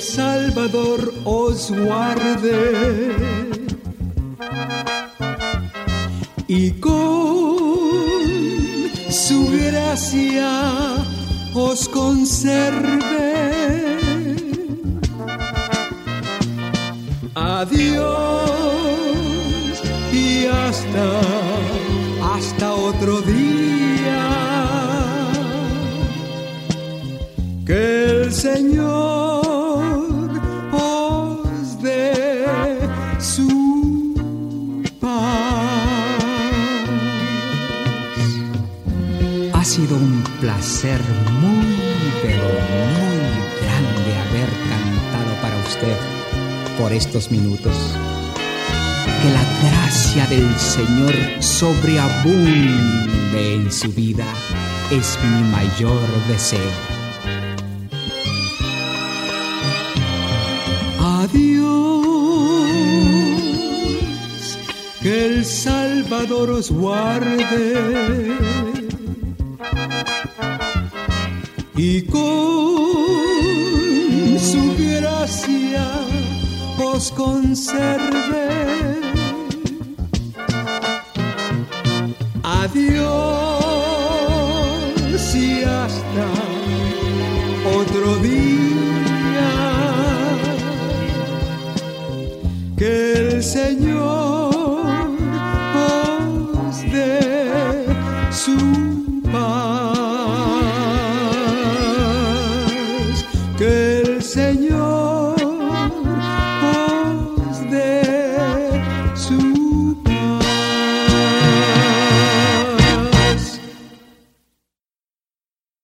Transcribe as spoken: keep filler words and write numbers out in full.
Salvador os guarde y con su gracia os conserve. Adiós y hasta, hasta otro día. Que el Señor os dé su paz. Ha sido un placer muy, pero muy grande haber cantado para usted por estos minutos. Que la gracia del Señor sobreabunde en su vida es mi mayor deseo. Adiós, que el Salvador os guarde y con su gracia os conserve. Adiós y hasta otro día. Que el Señor os dé su paz. Que el Señor